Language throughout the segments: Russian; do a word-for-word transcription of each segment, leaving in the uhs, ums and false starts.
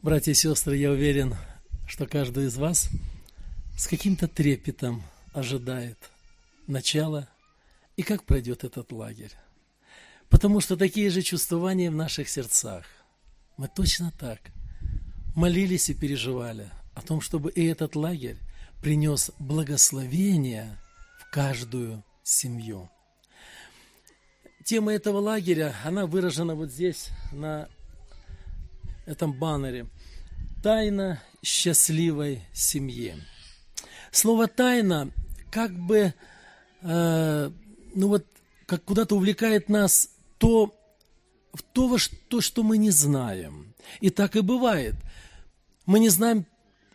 Братья и сестры, я уверен, что каждый из вас с каким-то трепетом ожидает начала и как пройдет этот лагерь. Потому что такие же чувствования в наших сердцах. Мы точно так молились и переживали о том, чтобы и этот лагерь принес благословение в каждую семью. Тема этого лагеря, она выражена вот здесь, на этом баннере. Тайна счастливой семьи. Слово «тайна» как бы, э, ну вот, как куда-то увлекает нас то, в то, то, что мы не знаем. И так и бывает. Мы не знаем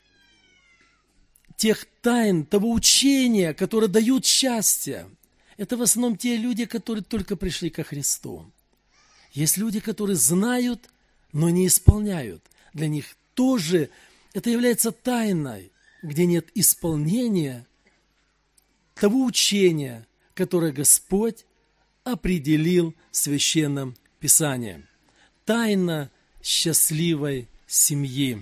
тех тайн, того учения, которые дают счастье. Это в основном те люди, которые только пришли ко Христу. Есть люди, которые знают, но не исполняют. Для них тоже это является тайной, где нет исполнения того учения, которое Господь определил в Священном Писании. Тайна счастливой семьи.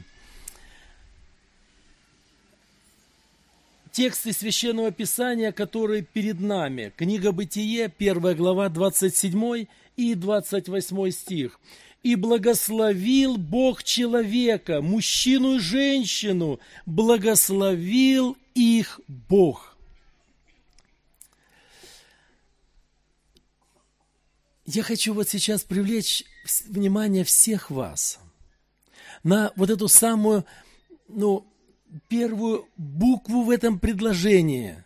Тексты Священного Писания, которые перед нами. Книга Бытие, первая глава, двадцать седьмой и двадцать восьмой стих. «И благословил Бог человека, мужчину и женщину, благословил их Бог». Я хочу вот сейчас привлечь внимание всех вас на вот эту самую, ну, первую букву в этом предложении.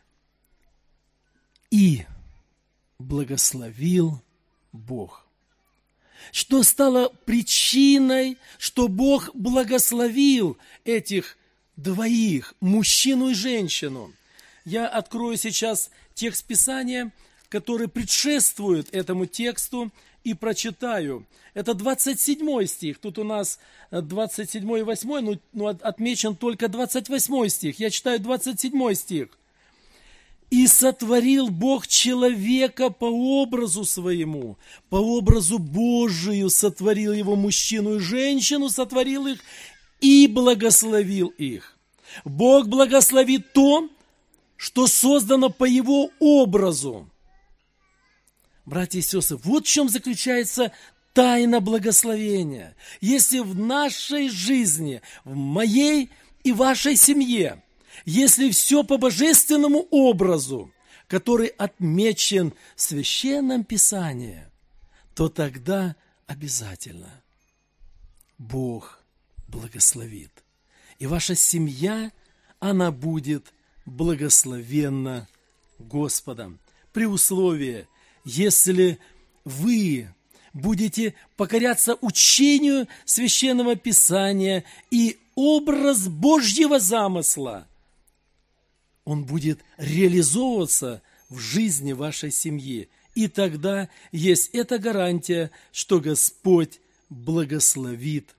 «И благословил Бог». Что стало причиной, что Бог благословил этих двоих, мужчину и женщину? Я открою сейчас текст Писания, который предшествует этому тексту, и прочитаю. Это двадцать седьмой стих. Тут у нас двадцать седьмой и восьмой, но, но отмечен только двадцать восьмой стих. Я читаю двадцать седьмой стих. «И сотворил Бог человека по образу своему, по образу Божию сотворил его, мужчину и женщину, сотворил их и благословил их». Бог благословит то, что создано по его образу. Братья и сестры, вот в чем заключается тайна благословения. Если в нашей жизни, в моей и вашей семье, если все по божественному образу, который отмечен в Священном Писании, то тогда обязательно Бог благословит. И ваша семья, она будет благословенна Господом. При условии, если вы будете покоряться учению Священного Писания и образ Божьего замысла, он будет реализовываться в жизни вашей семьи. И тогда есть эта гарантия, что Господь благословит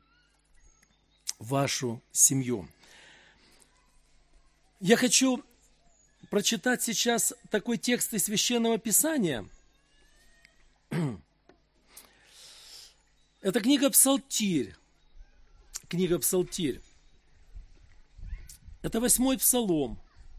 вашу семью. Я хочу прочитать сейчас такой текст из Священного Писания. Это книга Псалтирь. Книга Псалтирь. Это восьмой псалом.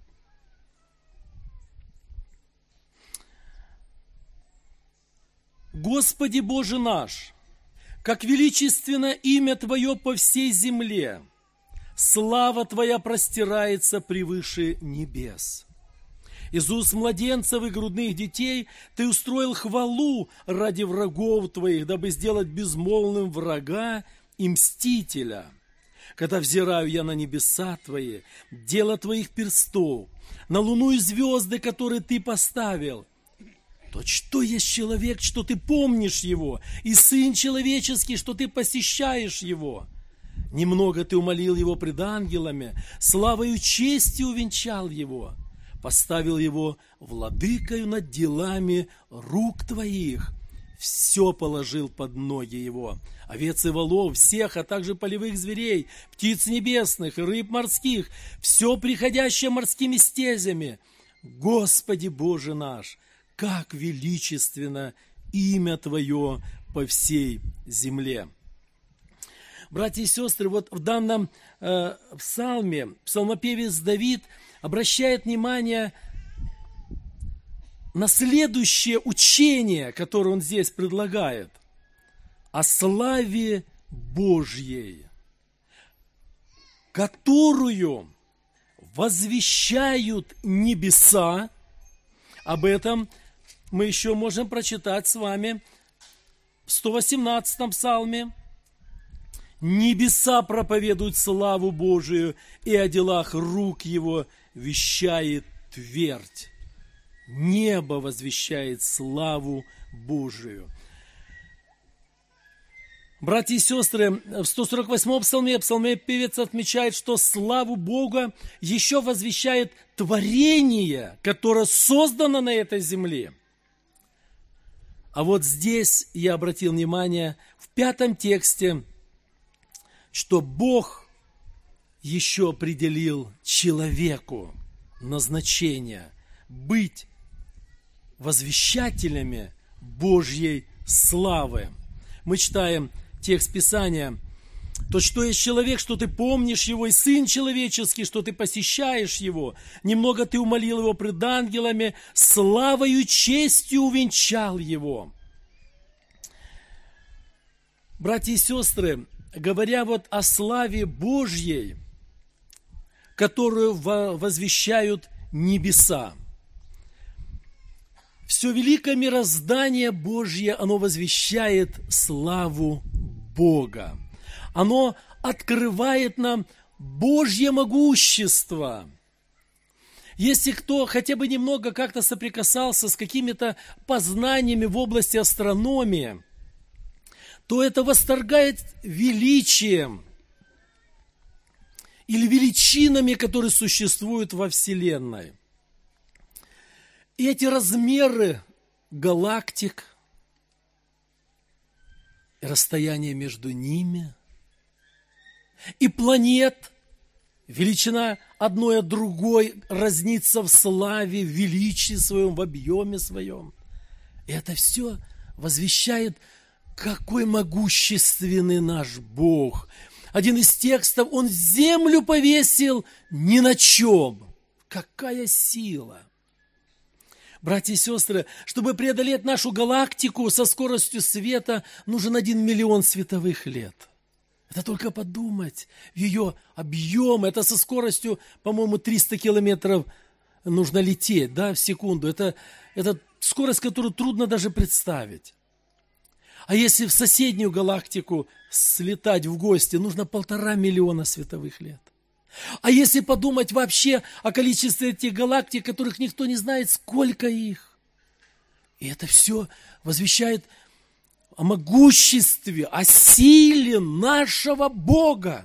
«Господи Боже наш, как величественно имя Твое по всей земле, слава Твоя простирается превыше небес. Из уст младенцев и грудных детей Ты устроил хвалу ради врагов Твоих, дабы сделать безмолвным врага и мстителя. Когда взираю я на небеса Твои, дело Твоих перстов, на луну и звезды, которые Ты поставил, то что есть человек, что Ты помнишь его, и сын человеческий, что Ты посещаешь его? Немного Ты умолил его пред ангелами, славою и честью увенчал его, поставил его владыкою над делами рук Твоих, все положил под ноги его, овец и волов всех, а также полевых зверей, птиц небесных и рыб морских, все приходящее морскими стезями. Господи Боже наш, как величественно имя Твое по всей земле». Братья и сестры, вот в данном э, псалме псалмопевец Давид обращает внимание на следующее учение, которое он здесь предлагает, о славе Божьей, которую возвещают небеса. Об этом мы еще можем прочитать с вами в сто восемнадцатом псалме. «Небеса проповедуют славу Божию, и о делах рук Его вещает твердь». Небо возвещает славу Божию. Братья и сестры, в сто сорок восьмом псалме псалмопевец отмечает, что славу Бога еще возвещает творение, которое создано на этой земле. А вот здесь я обратил внимание в пятом тексте, что Бог еще определил человеку назначение быть возвещателями Божьей славы. Мы читаем текст Писания: «То, что есть человек, что ты помнишь его, и сын человеческий, что ты посещаешь его. Немного ты умолил его пред ангелами, славою и честью увенчал его». Братья и сестры, говоря вот о славе Божьей, которую возвещают небеса, все великое мироздание Божье, оно возвещает славу Бога. Оно открывает нам Божье могущество. Если кто хотя бы немного как-то соприкасался с какими-то познаниями в области астрономии, то это восторгает величием или величинами, которые существуют во Вселенной. И эти размеры галактик, и расстояние между ними, и планет, величина одной от другой разнится в славе, в величии своем, в объеме своем. И это все возвещает, какой могущественный наш Бог. Один из текстов: Он землю повесил ни на чем. Какая сила! Братья и сестры, чтобы преодолеть нашу галактику со скоростью света, нужен один миллион световых лет. Это только подумать. Ее объем, это со скоростью, по-моему, триста километров нужно лететь, да, в секунду. Это, это скорость, которую трудно даже представить. А если в соседнюю галактику слетать в гости, нужно полтора миллиона световых лет. А если подумать вообще о количестве этих галактик, которых никто не знает, сколько их. И это все возвещает о могуществе, о силе нашего Бога.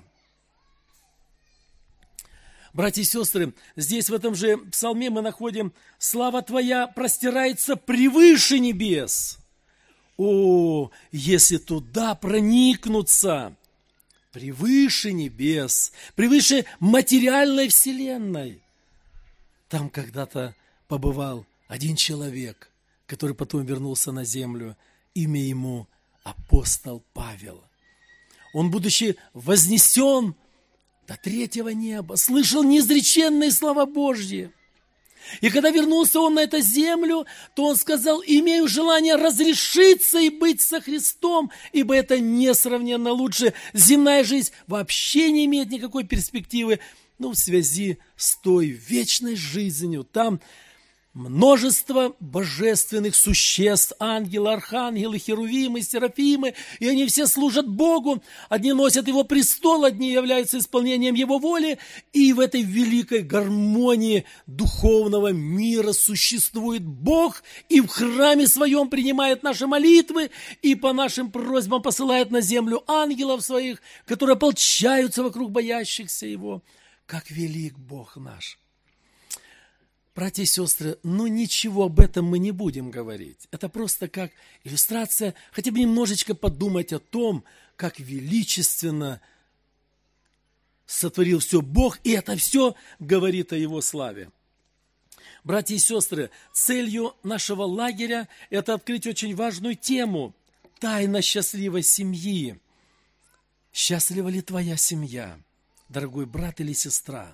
Братья и сестры, здесь в этом же псалме мы находим: «Слава Твоя простирается превыше небес». О, если туда проникнуться, превыше небес, превыше материальной вселенной. Там когда-то побывал один человек, который потом вернулся на землю. Имя ему апостол Павел. Он, будучи вознесен до третьего неба, слышал неизреченные слова Божьи. И когда вернулся он на эту землю, то он сказал: «Имею желание разрешиться и быть со Христом, ибо это несравненно лучше. Земная жизнь вообще не имеет никакой перспективы, ну, в связи с той вечной жизнью. Там множество божественных существ, ангелы, архангелы, херувимы, серафимы, и они все служат Богу. Одни носят Его престол, одни являются исполнением Его воли, и в этой великой гармонии духовного мира существует Бог, и в храме Своем принимает наши молитвы, и по нашим просьбам посылает на землю ангелов Своих, которые ополчаются вокруг боящихся Его. Как велик Бог наш!» Братья и сестры, ну ничего об этом мы не будем говорить. Это просто как иллюстрация, хотя бы немножечко подумать о том, как величественно сотворил все Бог, и это все говорит о Его славе. Братья и сестры, целью нашего лагеря – это открыть очень важную тему – тайна счастливой семьи. Счастлива ли твоя семья, дорогой брат или сестра?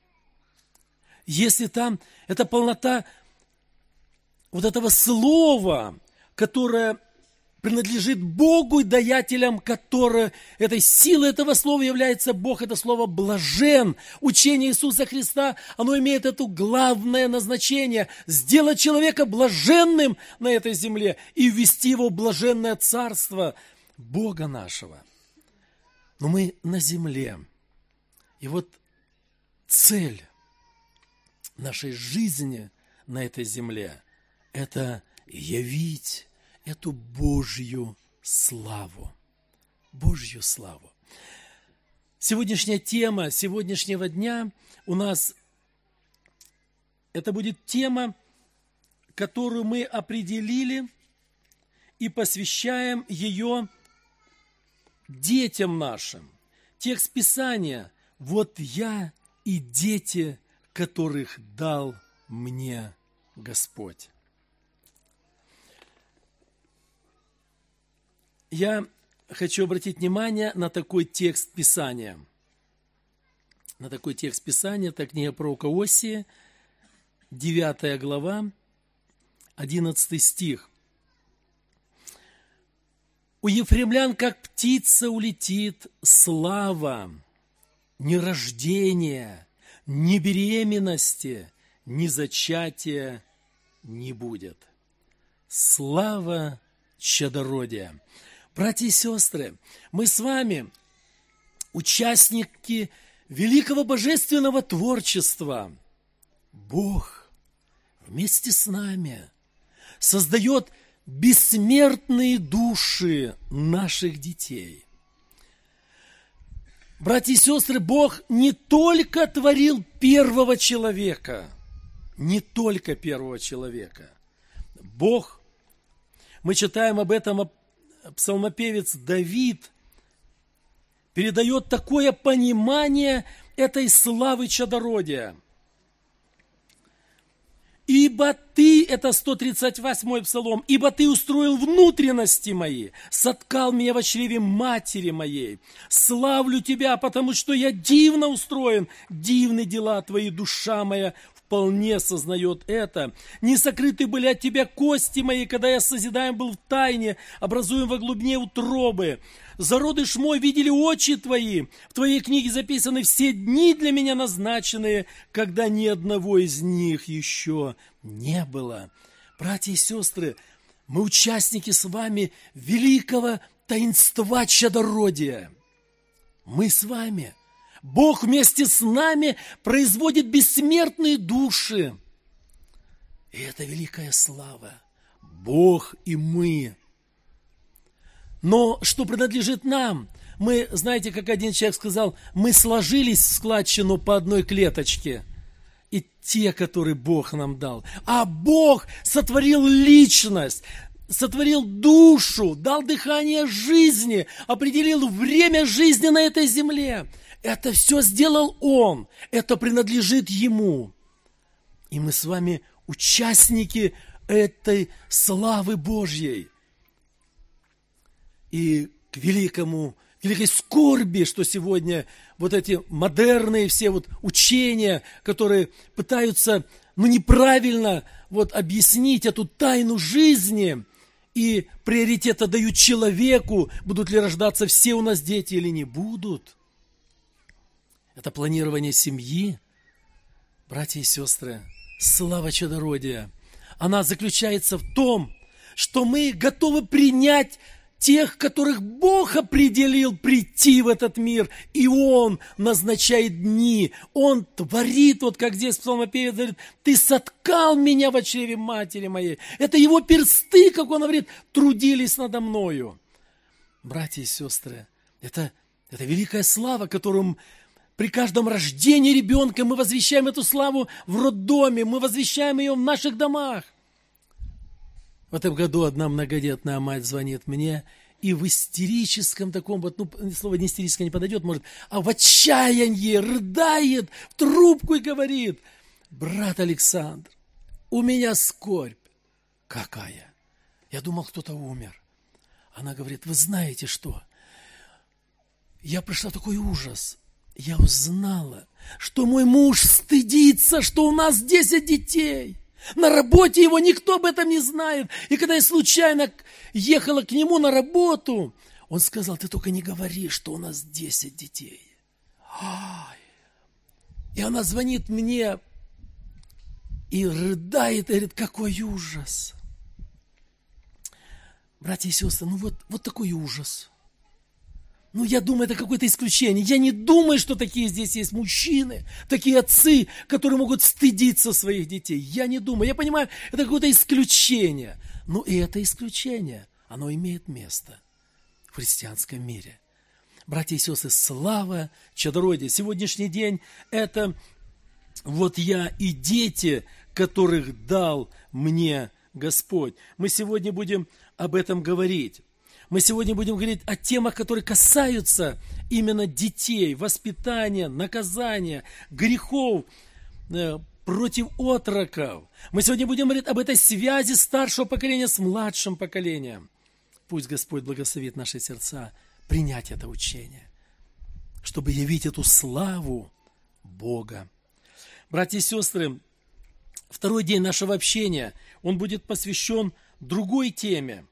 Если там эта полнота вот этого слова, которое принадлежит Богу и даятелям, которое, этой силой этого слова является Бог, это слово «блажен». Учение Иисуса Христа, оно имеет это главное назначение – сделать человека блаженным на этой земле и ввести его в блаженное царство Бога нашего. Но мы на земле. И вот цель нашей жизни на этой земле – это явить эту Божью славу. Божью славу. Сегодняшняя тема сегодняшнего дня у нас, это будет тема, которую мы определили и посвящаем ее детям нашим. Текст Писания: «Вот я и дети, которых дал мне Господь». Я хочу обратить внимание на такой текст Писания. На такой текст Писания, это книга пророка Осии, девятая глава, одиннадцатый стих. «У ефремлян, как птица, улетит слава, ни рождения, ни беременности, ни зачатия не будет. Слава чадородия». Братья и сестры, мы с вами участники великого божественного творчества. Бог вместе с нами создает бессмертные души наших детей. Братья и сестры, Бог не только творил первого человека, не только первого человека. Бог, мы читаем об этом, псалмопевец Давид передает такое понимание этой славы чадородия. «Ибо ты», это сто тридцать восьмой псалом, «ибо ты устроил внутренности мои, соткал меня во чреве матери моей. Славлю тебя, потому что я дивно устроен, дивны дела твои, душа моя вполне сознает это. Не сокрыты были от тебя кости мои, когда я созидаем был в тайне, образуем во глубине утробы. Зародыш мой видели очи твои, в твоей книге записаны все дни для меня назначенные, когда ни одного из них еще не было». Братья и сестры, мы участники с вами великого таинства чадородия. Мы с вами. Бог вместе с нами производит бессмертные души. И это великая слава. Бог и мы. Но что принадлежит нам? Мы, знаете, как один человек сказал, мы сложились в складчину по одной клеточке. И те, которые Бог нам дал. А Бог сотворил личность, сотворил душу, дал дыхание жизни, определил время жизни на этой земле. Это все сделал Он, это принадлежит Ему. И мы с вами участники этой славы Божьей. И к великому, к великой скорби, что сегодня вот эти модерные все вот учения, которые пытаются, ну, неправильно вот объяснить эту тайну жизни, и приоритет отдают человеку, будут ли рождаться все у нас дети или не будут. Это планирование семьи. Братья и сестры, слава чадородия, она заключается в том, что мы готовы принять тех, которых Бог определил прийти в этот мир, и Он назначает дни, Он творит, вот как здесь псалмопевец говорит, «Ты соткал меня в чреве матери моей». Это Его персты, как Он говорит, трудились надо мною. Братья и сестры, это, это великая слава, которую при каждом рождении ребенка мы возвещаем эту славу в роддоме, мы возвещаем ее в наших домах. В этом году одна многодетная мать звонит мне и в истерическом таком, вот, ну, слово не истерическое не подойдет, может, а в отчаянии рыдает в трубку и говорит: «Брат Александр, у меня скорбь». Какая? Я думал, кто-то умер. Она говорит: «Вы знаете что? я пришла в такой ужас. Я узнала, что мой муж стыдится, что у нас десять детей. На работе его никто об этом не знает. И когда я случайно ехала к нему на работу, он сказал: ты только не говори, что у нас десять детей. Ай. И она звонит мне и рыдает, и говорит: какой ужас. Братья и сестры, ну вот, вот такой ужас. Ну, я думаю, это какое-то исключение. Я не думаю, что такие здесь есть мужчины, такие отцы, которые могут стыдиться своих детей. Я не думаю. Я понимаю, это какое-то исключение. Но и это исключение, оно имеет место в христианском мире. Братья и сестры, слава чадроде. Сегодняшний день – это вот я и дети, которых дал мне Господь. Мы сегодня будем об этом говорить. Мы сегодня будем говорить о темах, которые касаются именно детей, воспитания, наказания, грехов, э, против отроков. Мы сегодня будем говорить об этой связи старшего поколения с младшим поколением. Пусть Господь благословит наши сердца принять это учение, чтобы явить эту славу Бога. Братья и сестры, второй день нашего общения, он будет посвящен другой теме.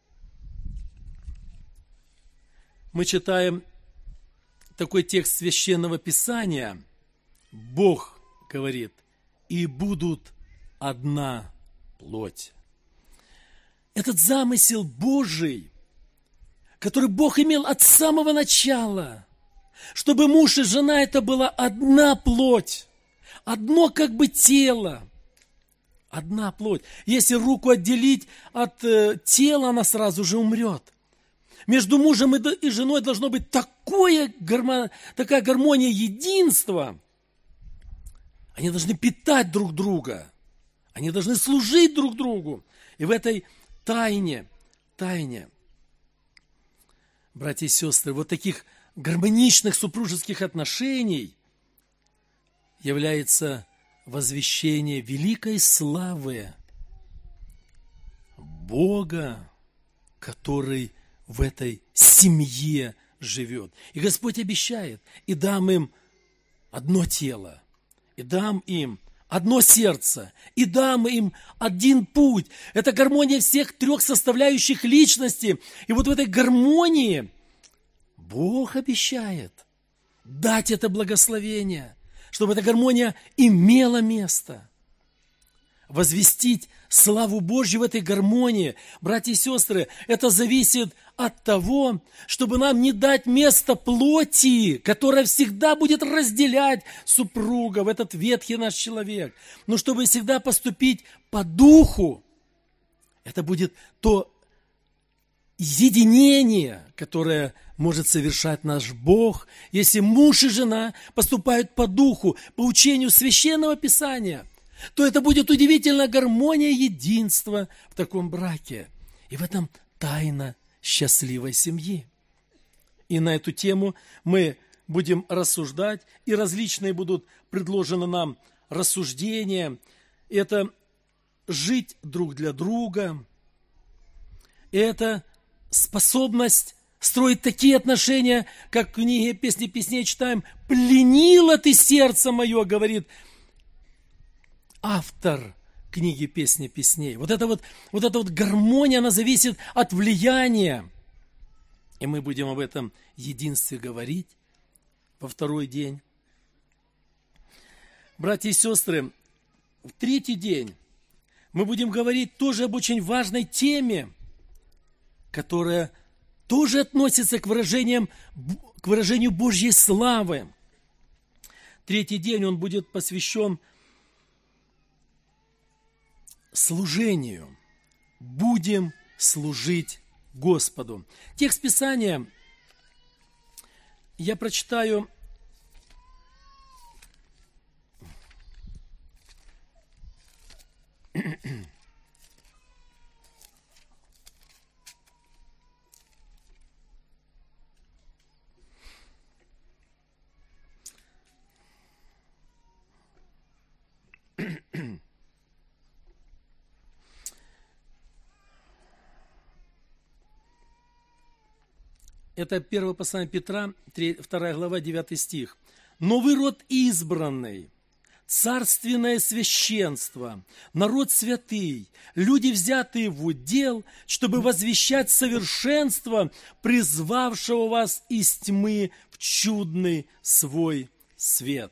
Мы читаем такой текст Священного Писания. Бог говорит: и будут одна плоть. Этот замысел Божий, который Бог имел от самого начала, чтобы муж и жена это была одна плоть, одно как бы тело, одна плоть. Если руку отделить от э, тела, она сразу же умрет. Между мужем и женой должно быть такое, такая гармония единства. Они должны питать друг друга. Они должны служить друг другу. И в этой тайне, тайне, братья и сестры, вот таких гармоничных супружеских отношений является возвещение великой славы Бога, который в этой семье живет. И Господь обещает: и дам им одно тело, и дам им одно сердце, и дам им один путь. Это гармония всех трех составляющих личности. И вот в этой гармонии Бог обещает дать это благословение, чтобы эта гармония имела место. Возвестить славу Божью в этой гармонии, братья и сестры, это зависит от того, чтобы нам не дать место плоти, которая всегда будет разделять супруга, в этот ветхий наш человек, но чтобы всегда поступить по духу. Это будет то единение, которое может совершать наш Бог, если муж и жена поступают по духу, по учению Священного Писания, то это будет удивительная гармония единства в таком браке. И в этом тайна счастливой семьи. И на эту тему мы будем рассуждать, и различные будут предложены нам рассуждения. Это жить друг для друга. Это способность строить такие отношения, как в книге «Песни песней» читаем: «Пленила ты сердце мое», говорит автор книги «Песни песней». Вот эта вот, вот эта вот гармония, она зависит от влияния. И мы будем об этом единстве говорить во второй день. Братья и сестры, в третий день мы будем говорить тоже об очень важной теме, которая тоже относится к выражениям, к выражению Божьей славы. Третий день он будет посвящен служению. Будем служить Господу. Текст Писания я прочитаю Это первое послание Петра, вторая глава, девятый стих. «Но вы род избранный, царственное священство, народ святый, люди, взятые в удел, чтобы возвещать совершенство призвавшего вас из тьмы в чудный свой свет».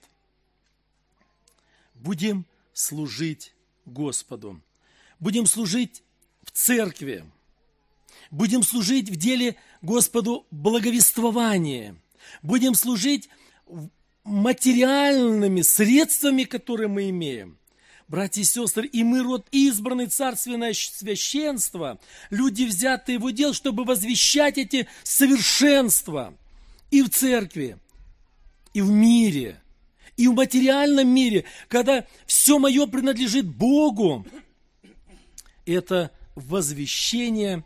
Будем служить Господу. Будем служить в церкви. Будем служить в деле Господу благовествования. Будем служить материальными средствами, которые мы имеем. Братья и сестры, и мы род избранный, царственное священство, люди, взятые в удел, чтобы возвещать эти совершенства и в церкви, и в мире, и в материальном мире, когда все мое принадлежит Богу. Это возвещение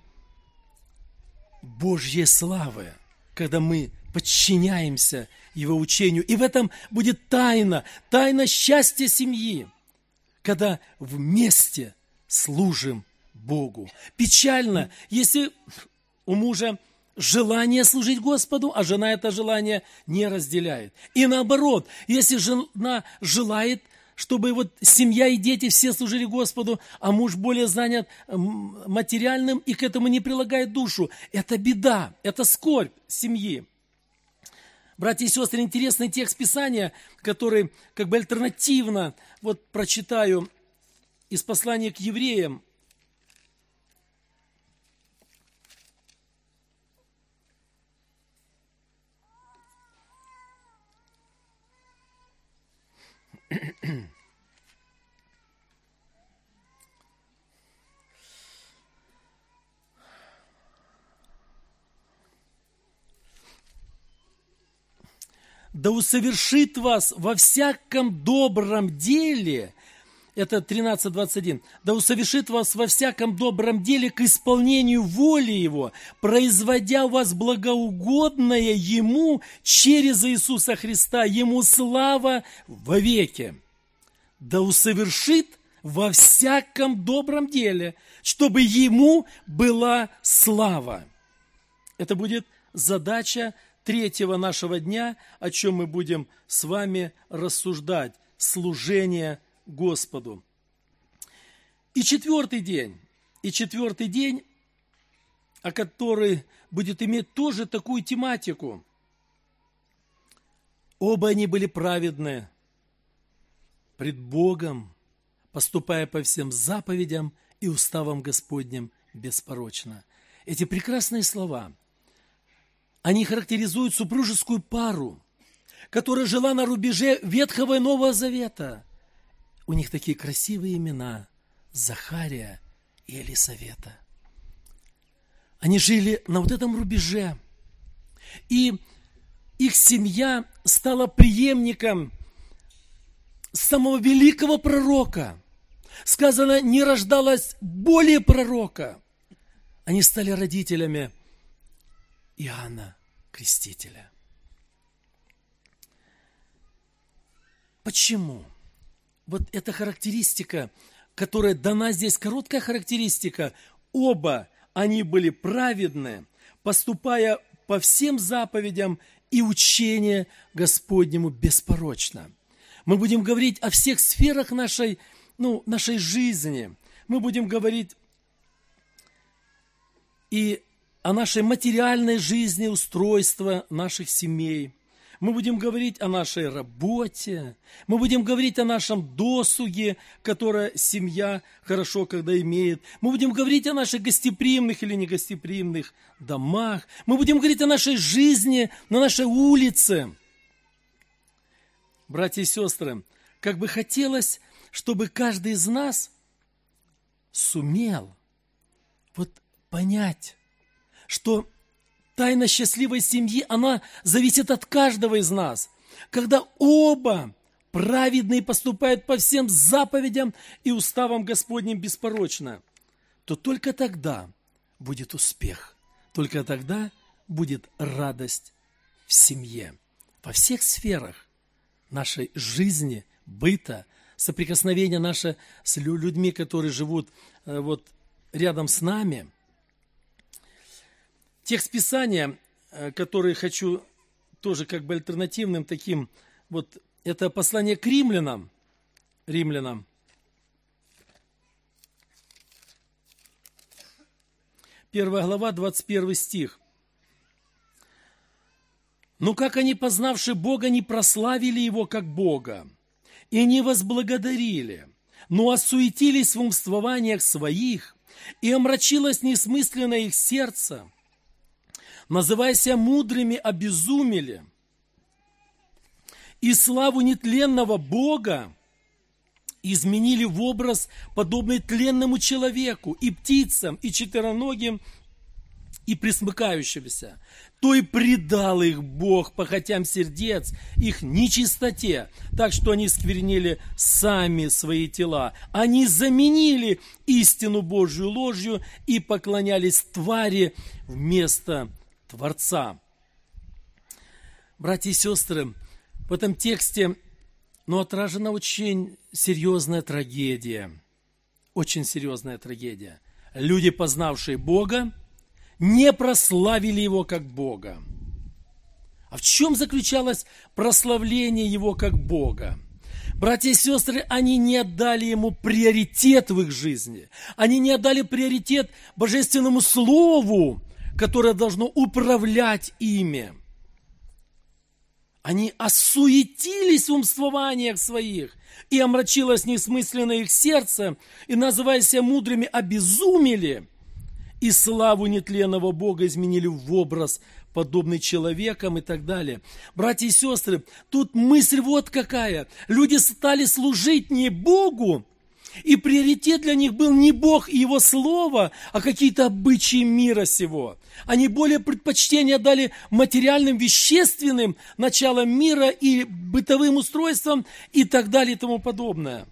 Божьей славы, когда мы подчиняемся Его учению. И в этом будет тайна, тайна счастья семьи, когда вместе служим Богу. Печально, если у мужа желание служить Господу, а жена это желание не разделяет. И наоборот, если жена желает, чтобы вот семья и дети все служили Господу, а муж более занят материальным и к этому не прилагает душу, это беда, это скорбь семьи. Братья и сестры, интересный текст Писания, который как бы альтернативно, вот прочитаю из послания к евреям. «Да усовершит вас во всяком добром деле», это тринадцать двадцать один, «да усовершит вас во всяком добром деле к исполнению воли Его, производя вас благоугодное Ему через Иисуса Христа, Ему слава вовеки». Да усовершит во всяком добром деле, чтобы Ему была слава. Это будет задача третьего нашего дня, о чем мы будем с вами рассуждать. Служение Господу. И четвертый день, и четвертый день, о который будет иметь тоже такую тематику. Оба они были праведны пред Богом, поступая по всем заповедям и уставам Господним беспорочно. Эти прекрасные слова, они характеризуют супружескую пару, которая жила на рубеже Ветхого и Нового Завета. У них такие красивые имена – Захария и Елисавета. Они жили на вот этом рубеже, и их семья стала преемником самого великого пророка. Сказано, не рождалось более пророка. Они стали родителями Иоанна Крестителя. Почему? Вот эта характеристика, которая дана здесь, короткая характеристика, оба они были праведны, поступая по всем заповедям и учению Господнему беспорочно. Мы будем говорить о всех сферах нашей, ну, нашей жизни. Мы будем говорить и о нашей материальной жизни, устройства наших семей. Мы будем говорить о нашей работе. Мы будем говорить о нашем досуге, которое семья хорошо когда имеет. Мы будем говорить о наших гостеприимных или негостеприимных домах. Мы будем говорить о нашей жизни на нашей улице. Братья и сестры, как бы хотелось, чтобы каждый из нас сумел вот понять, что тайна счастливой семьи, она зависит от каждого из нас. Когда оба праведные поступают по всем заповедям и уставам Господним беспорочно, то только тогда будет успех, только тогда будет радость в семье, во всех сферах нашей жизни, быта, соприкосновения наше с людьми, которые живут вот рядом с нами. Текст Писания который хочу тоже как бы альтернативным таким, вот это послание к римлянам, римлянам. Первая глава, двадцать первый стих. «Но как они, познавши Бога, не прославили Его как Бога, и не возблагодарили, но осуетились в умствованиях своих, и омрачилось несмысленное их сердце, называя себя мудрыми, обезумели, и славу нетленного Бога изменили в образ, подобный тленному человеку, и птицам, и четвероногим, и пресмыкающимся, то и предал их Бог похотям сердец, их нечистоте, так что они сквернили сами свои тела. Они заменили истину Божью ложью и поклонялись твари вместо Творца». Братья и сестры, в этом тексте, ну, отражена очень серьезная трагедия. Очень серьезная трагедия. Люди, познавшие Бога, не прославили Его как Бога. А в чем заключалось прославление Его как Бога? Братья и сестры, они не отдали Ему приоритет в их жизни. Они не отдали приоритет Божественному Слову, которое должно управлять ими. Они осуетились в умствованиях своих, и омрачилось несмысленное их сердце, и, называя себя мудрыми, обезумели, и славу нетленного Бога изменили в образ, подобный человекам и так далее. Братья и сестры, тут мысль вот какая. Люди стали служить не Богу, и приоритет для них был не Бог и Его Слово, а какие-то обычаи мира сего. Они более предпочтение дали материальным, вещественным началам мира и бытовым устройствам и так далее и тому подобное.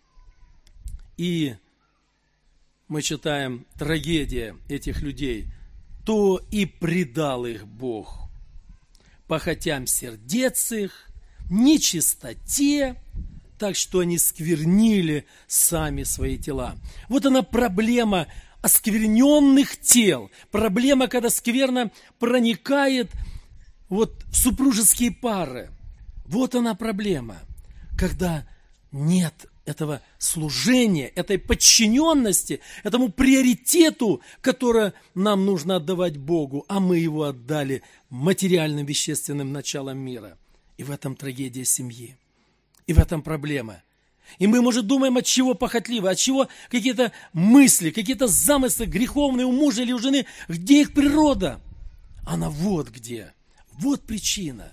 И мы читаем трагедия этих людей. То и предал их Бог похотям сердец их, нечистоте, так что они сквернили сами свои тела. Вот она проблема оскверненных тел. Проблема, когда скверно проникает вот в супружеские пары. Вот она проблема, когда нет этого служения, этой подчиненности, этому приоритету, который нам нужно отдавать Богу, а мы его отдали материальным, вещественным началам мира. И в этом трагедия семьи. И в этом проблема. И мы, может, думаем, от чего похотливо, от чего какие-то мысли, какие-то замыслы греховные у мужа или у жены. Где их природа? Она вот где. Вот причина.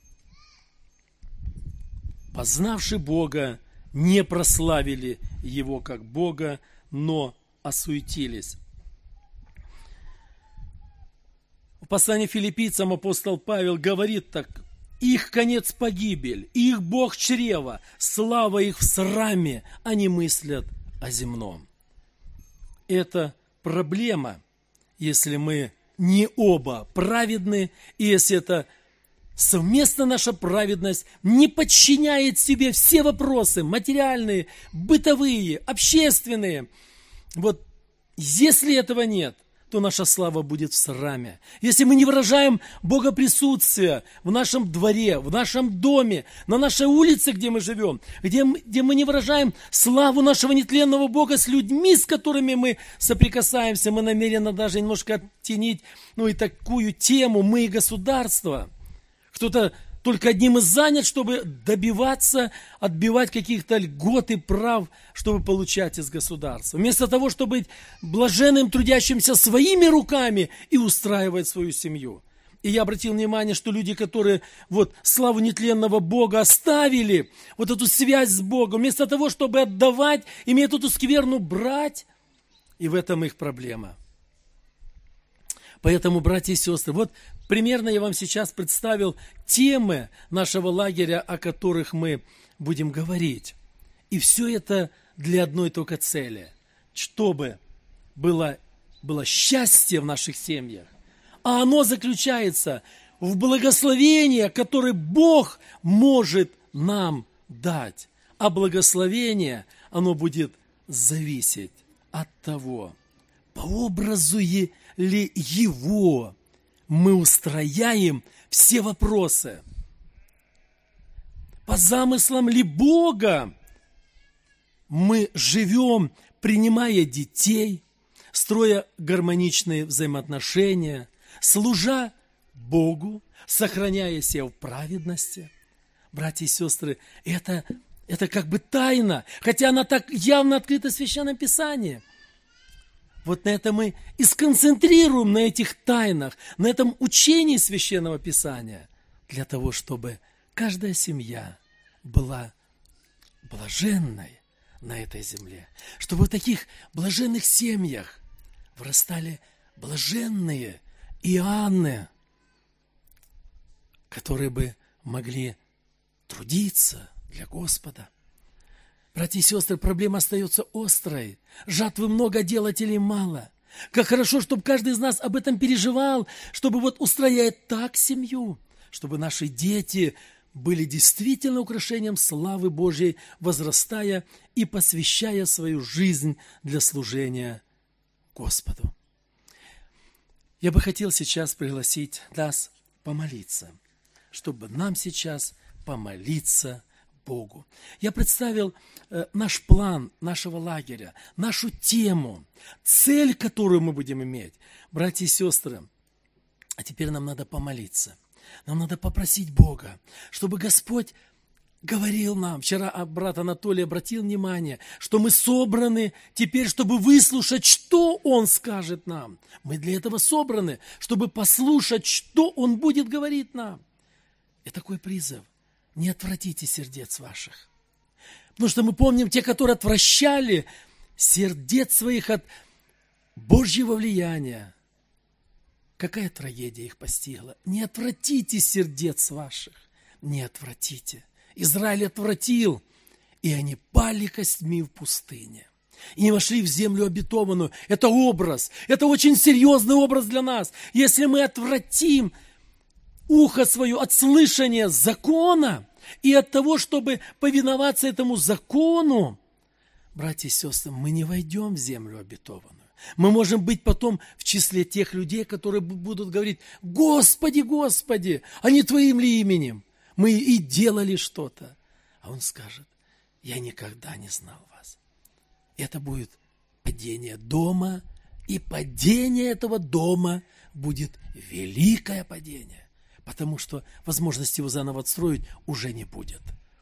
Познавши Бога, не прославили Его как Бога, но осуетились. В послании филиппийцам апостол Павел говорит так: «Их конец погибель, их Бог чрева, слава их в сраме, они мыслят о земном». Это проблема, если мы не оба праведны, и если это совместно наша праведность не подчиняет себе все вопросы материальные, бытовые, общественные. Вот если этого нет, то наша слава будет в сраме. Если мы не выражаем Бога присутствия в нашем дворе, в нашем доме, на нашей улице, где мы живем, где мы, где мы не выражаем славу нашего нетленного Бога с людьми, с которыми мы соприкасаемся, мы намерены даже немножко оттенить, ну и такую тему «мы и государство». Кто-то только одним и занят, чтобы добиваться, отбивать каких-то льгот и прав, чтобы получать из государства. Вместо того, чтобы быть блаженным, трудящимся своими руками и устраивать свою семью. И я обратил внимание, что люди, которые вот славу нетленного Бога оставили, вот эту связь с Богом, вместо того, чтобы отдавать, имеют эту скверну брать, и в этом их проблема. Поэтому, братья и сестры, вот примерно я вам сейчас представил темы нашего лагеря, о которых мы будем говорить. И все это для одной только цели, чтобы было, было счастье в наших семьях. А оно заключается в благословении, которое Бог может нам дать. А благословение, оно будет зависеть от того, по образу ли Его мы устрояем все вопросы. По замыслам ли Бога мы живем, принимая детей, строя гармоничные взаимоотношения, служа Богу, сохраняя себя в праведности. Братья и сестры, это, это как бы тайна, хотя она так явно открыта в Священном Писании. Вот на это мы и сконцентрируем, на этих тайнах, на этом учении Священного Писания, для того, чтобы каждая семья была блаженной на этой земле, чтобы в таких блаженных семьях вырастали блаженные Иоанны, которые бы могли трудиться для Господа. Братья и сестры, проблема остается острой. Жатвы много, делателей мало. Как хорошо, чтобы каждый из нас об этом переживал, чтобы вот устроять так семью, чтобы наши дети были действительно украшением славы Божьей, возрастая и посвящая свою жизнь для служения Господу. Я бы хотел сейчас пригласить нас помолиться, чтобы нам сейчас помолиться Богу. Я представил э, наш план нашего лагеря, нашу тему, цель, которую мы будем иметь. Братья и сестры, а теперь нам надо помолиться. Нам надо попросить Бога, чтобы Господь говорил нам. Вчера брат Анатолий обратил внимание, что мы собраны теперь, чтобы выслушать, что Он скажет нам. Мы для этого собраны, чтобы послушать, что Он будет говорить нам. И такой призыв. Не отвратите сердец ваших. Потому что мы помним, те, которые отвращали сердец своих от Божьего влияния, какая трагедия их постигла. Не отвратите сердец ваших. Не отвратите. Израиль отвратил, и они пали костьми в пустыне. И не вошли в землю обетованную. Это образ. Это очень серьезный образ для нас. Если мы отвратим ухо свое от слышания закона и от того, чтобы повиноваться этому закону, братья и сестры, мы не войдем в землю обетованную. Мы можем быть потом в числе тех людей, которые будут говорить: «Господи, Господи, а не Твоим ли именем? Мы и делали что-то». А Он скажет: «Я никогда не знал вас». Это будет падение дома, и падение этого дома будет великое падение. Потому что возможности его заново отстроить уже не будет.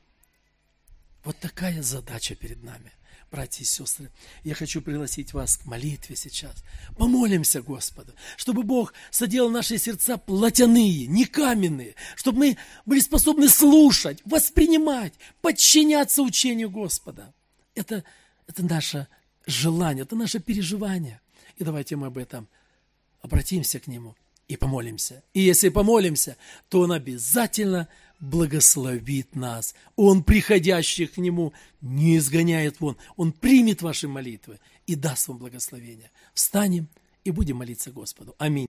Вот такая задача перед нами, братья и сестры. Я хочу пригласить вас к молитве сейчас. Помолимся Господу, чтобы Бог соделал наши сердца плотяные, не каменные, чтобы мы были способны слушать, воспринимать, подчиняться учению Господа. Это, это наше желание, это наше переживание. И давайте мы об этом обратимся к Нему и помолимся. И если помолимся, то Он обязательно благословит нас. Он, приходящих к Нему, не изгоняет вон. Он примет ваши молитвы и даст вам благословение. Встанем и будем молиться Господу. Аминь.